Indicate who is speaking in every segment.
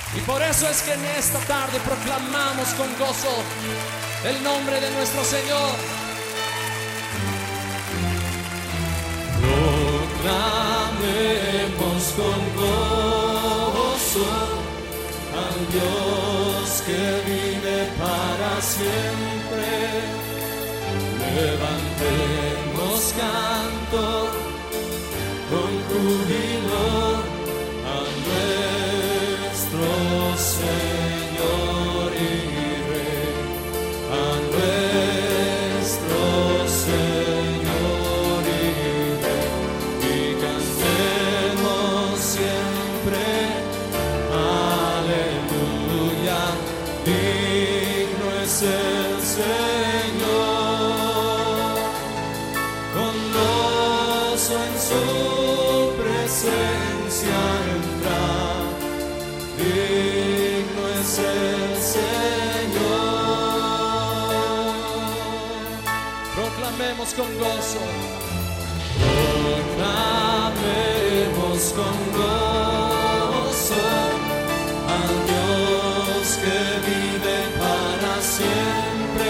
Speaker 1: Y por eso es que en esta tarde proclamamos con gozo el nombre de nuestro Señor.
Speaker 2: Proclamemos con gozo al Dios que vive para siempre. Levantemos canto con júbilo a nuestro Señor y Rey, a nuestro Señor y Rey, y cantemos siempre, aleluya, digno es el Señor, con gozo en su presencia entrar, digno es el Señor.
Speaker 1: Proclamemos con gozo.
Speaker 2: Proclamemos con gozo al Dios que vive para siempre.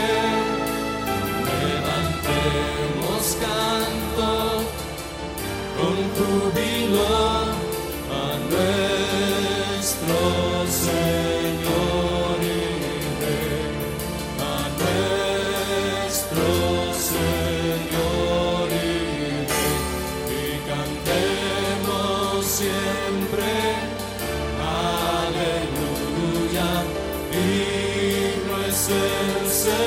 Speaker 2: Levantemos canto con júbilo a nuestro Señor y Rey, a nuestro Señor y Rey, y cantemos siempre, aleluya, digno es el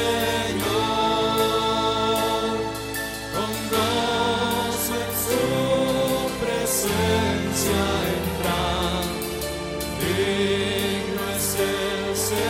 Speaker 2: Señor, con gozo en su presencia entrar, digno es el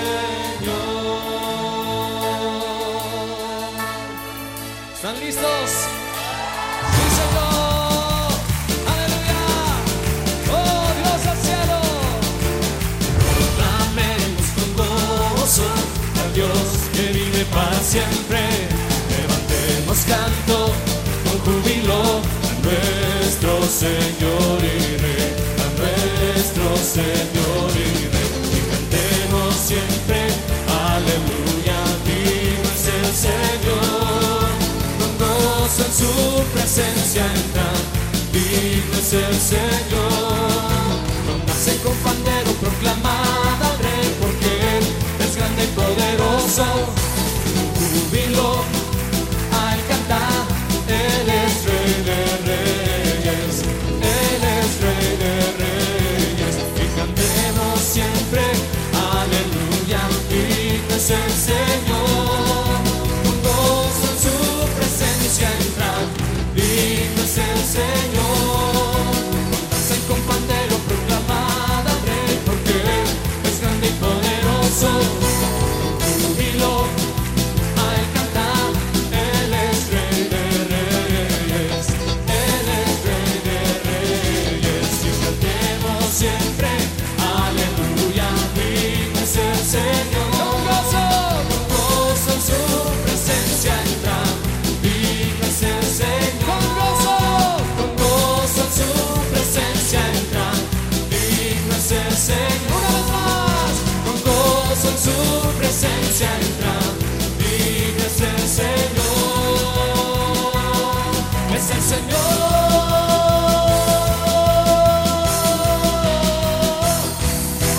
Speaker 2: Señor.
Speaker 1: ¿Están listos? ¡Sí, Señor! ¡Aleluya! ¡Oh, Dios al cielo!
Speaker 2: Proclamemos con gozo al Dios que vive para siempre. Levantemos canto con júbilo a nuestro Señor y Rey, a nuestro Señor y Rey, y cantemos siempre, aleluya, digno es el Señor, con gozo en su presencia entrar, digno es el Señor, con danza y con pandero proclamad al Rey, porque Él es grande y poderoso, júbilo al cantar, Él es Rey de Reyes, Él es Rey de Reyes, y cantemos siempre, aleluya, digno es el Señor, con gozo en su presencia entrar, digno es el Señor, con danza y con pandero proclamad al Rey, porque Él es grande y poderoso, júbilo al cantar, Él es Rey de Reyes, Él es Rey de Reyes, y cantemos siempre, aleluya, digno es el Señor, con gozo en su presencia entrar, digno es el Señor, con gozo en su presencia entrar, digno es el Señor, una vez más, con gozo en su presencia